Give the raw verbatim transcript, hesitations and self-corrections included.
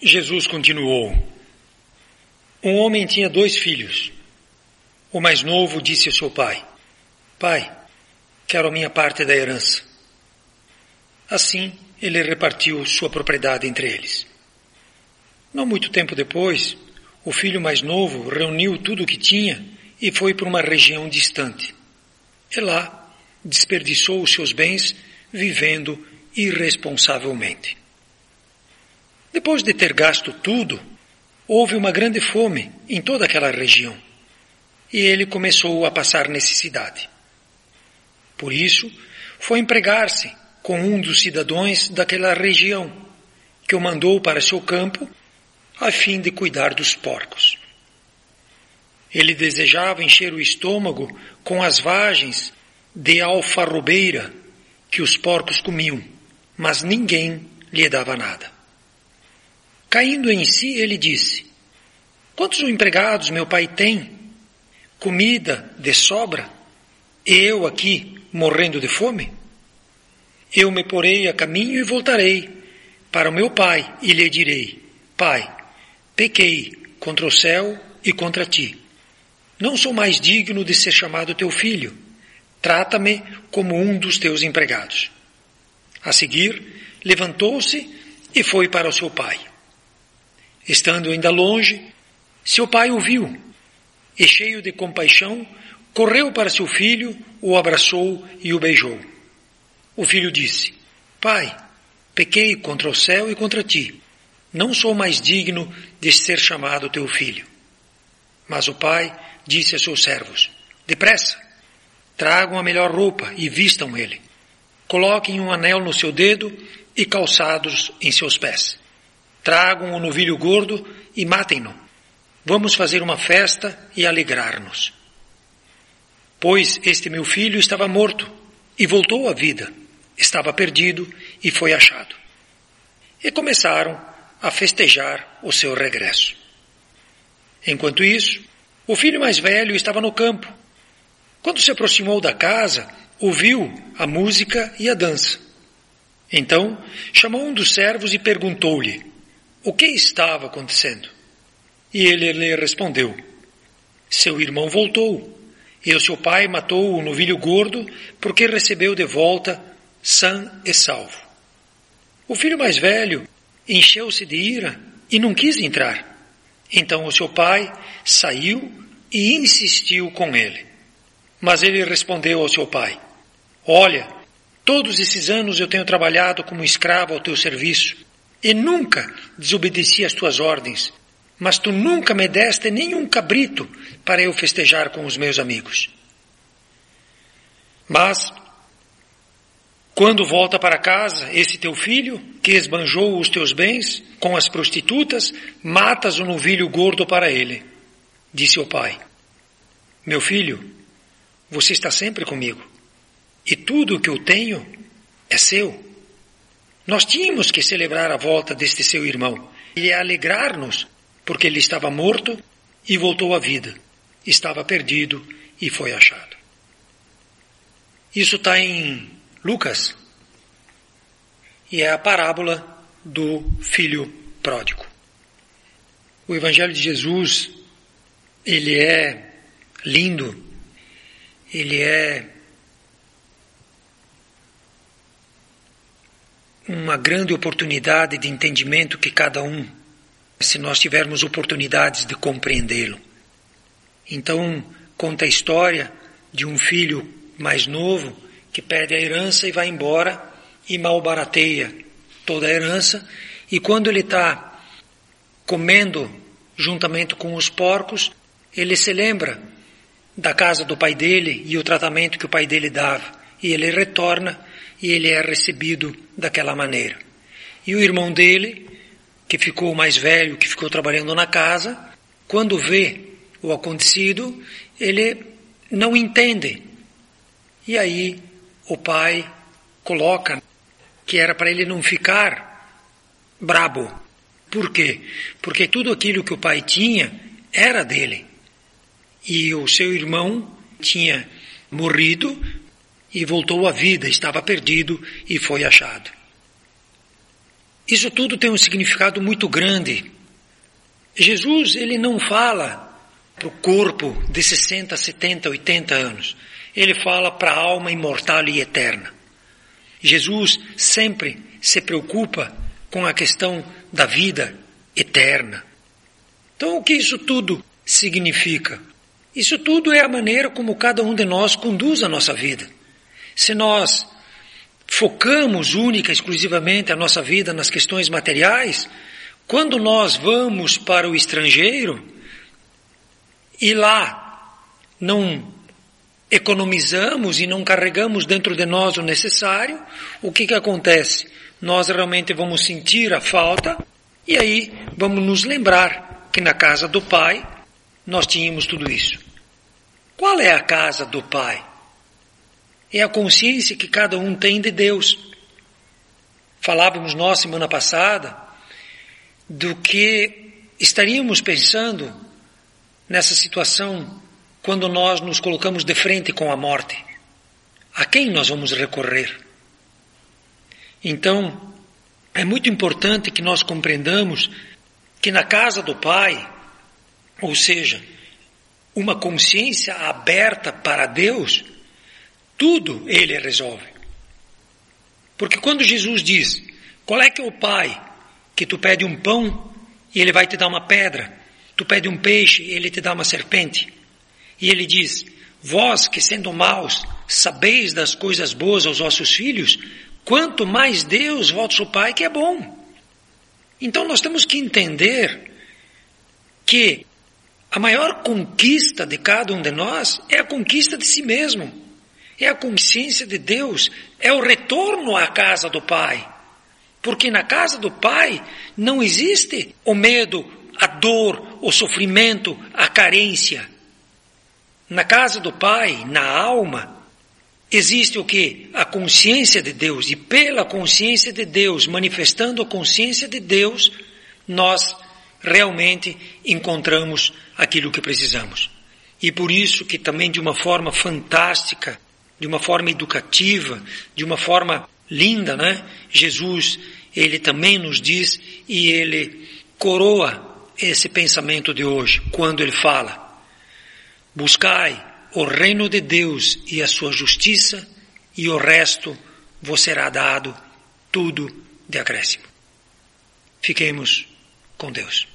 Jesus continuou: Um homem tinha dois filhos. O mais novo disse ao seu pai: Pai, quero a minha parte da herança. Assim, ele repartiu sua propriedade entre eles. Não muito tempo depois, o filho mais novo reuniu tudo o que tinha e foi para uma região distante. E lá, desperdiçou os seus bens vivendo irresponsavelmente. Depois de ter gasto tudo, houve uma grande fome em toda aquela região, e ele começou a passar necessidade. Por isso, foi empregar-se com um dos cidadãos daquela região, que o mandou para seu campo, a fim de cuidar dos porcos. Ele desejava encher o estômago com as vagens de alfarrobeira que os porcos comiam, mas ninguém lhe dava nada. Caindo em si, ele disse: Quantos empregados meu pai tem? Comida de sobra? E eu aqui morrendo de fome? Eu me porei a caminho e voltarei para o meu pai e lhe direi: Pai, pequei contra o céu e contra ti. Não sou mais digno de ser chamado teu filho. Trata-me como um dos teus empregados. A seguir, levantou-se e foi para o seu pai. Estando ainda longe, seu pai o viu e, cheio de compaixão, correu para seu filho, o abraçou e o beijou. O filho disse: Pai, pequei contra o céu e contra ti. Não sou mais digno de ser chamado teu filho. Mas o pai disse a seus servos: Depressa, tragam a melhor roupa e vistam ele. Coloquem um anel no seu dedo e calçados em seus pés. Tragam um novilho gordo e matem-no. Vamos fazer uma festa e alegrar-nos. Pois este meu filho estava morto e voltou à vida. Estava perdido e foi achado. E começaram a festejar o seu regresso. Enquanto isso, o filho mais velho estava no campo. Quando se aproximou da casa, ouviu a música e a dança. Então, chamou um dos servos e perguntou-lhe o que estava acontecendo. E ele lhe respondeu: Seu irmão voltou, e o seu pai matou o novilho gordo porque recebeu de volta sã e salvo. O filho mais velho encheu-se de ira e não quis entrar. Então o seu pai saiu e insistiu com ele. Mas ele respondeu ao seu pai: Olha, todos esses anos eu tenho trabalhado como escravo ao teu serviço e nunca desobedeci às tuas ordens, mas tu nunca me deste nenhum cabrito para eu festejar com os meus amigos. Mas, quando volta para casa esse teu filho, que esbanjou os teus bens com as prostitutas, matas o novilho gordo para ele. Disse o pai: Meu filho, você está sempre comigo, e tudo o que eu tenho é seu. Nós tínhamos que celebrar a volta deste seu irmão e alegrar-nos, porque ele estava morto e voltou à vida. Estava perdido e foi achado. Isso está em Lucas, e é a parábola do filho pródigo. O Evangelho de Jesus, ele é lindo, ele é uma grande oportunidade de entendimento que cada um, se nós tivermos oportunidades de compreendê-lo. Então, conta a história de um filho mais novo que perde a herança e vai embora e malbarateia toda a herança, e quando ele está comendo juntamente com os porcos, ele se lembra da casa do pai dele e o tratamento que o pai dele dava, e ele retorna e ele é recebido daquela maneira. E o irmão dele, que ficou mais velho, que ficou trabalhando na casa, quando vê o acontecido, ele não entende. E aí o pai coloca que era para ele não ficar brabo. Por quê? Porque tudo aquilo que o pai tinha era dele. E o seu irmão tinha morrido e voltou à vida, estava perdido e foi achado. Isso tudo tem um significado muito grande. Jesus, ele não fala para o corpo de sessenta, setenta, oitenta anos. Ele fala para a alma imortal e eterna. Jesus sempre se preocupa com a questão da vida eterna. Então, o que isso tudo significa? Isso tudo é a maneira como cada um de nós conduz a nossa vida. Se nós focamos única e exclusivamente a nossa vida nas questões materiais, quando nós vamos para o estrangeiro e lá não economizamos e não carregamos dentro de nós o necessário, o que que acontece? Nós realmente vamos sentir a falta e aí vamos nos lembrar que na casa do Pai nós tínhamos tudo isso. Qual é a casa do Pai? É a consciência que cada um tem de Deus. Falávamos nós semana passada do que estaríamos pensando nessa situação quando nós nos colocamos de frente com a morte. A quem nós vamos recorrer? Então, é muito importante que nós compreendamos que na casa do Pai, ou seja, uma consciência aberta para Deus, tudo Ele resolve. Porque quando Jesus diz, qual é que é o Pai que tu pede um pão e Ele vai te dar uma pedra, tu pede um peixe e Ele te dá uma serpente, e Ele diz, vós que sendo maus sabeis das coisas boas aos vossos filhos, quanto mais Deus, vosso Pai, que é bom. Então nós temos que entender que a maior conquista de cada um de nós é a conquista de si mesmo. É a consciência de Deus, é o retorno à casa do Pai. Porque na casa do Pai não existe o medo, a dor, o sofrimento, a carência. Na casa do Pai, na alma, existe o quê? A consciência de Deus. E pela consciência de Deus, manifestando a consciência de Deus, nós realmente encontramos aquilo que precisamos. E por isso que também de uma forma fantástica, de uma forma educativa, de uma forma linda, né? Jesus, ele também nos diz e ele coroa esse pensamento de hoje, quando ele fala, buscai o reino de Deus e a sua justiça e o resto vos será dado tudo de acréscimo. Fiquemos com Deus.